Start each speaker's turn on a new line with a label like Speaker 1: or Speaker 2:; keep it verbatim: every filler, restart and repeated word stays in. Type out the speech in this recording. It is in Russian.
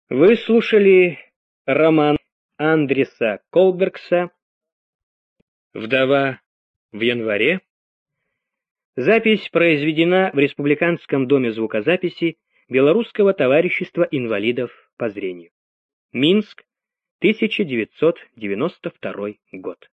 Speaker 1: Вы слушали роман Андреса Колбергса «Вдова в январе». Запись произведена в Республиканском доме звукозаписи Белорусского товарищества инвалидов по зрению. Минск, тысяча девятьсот девяносто второй год.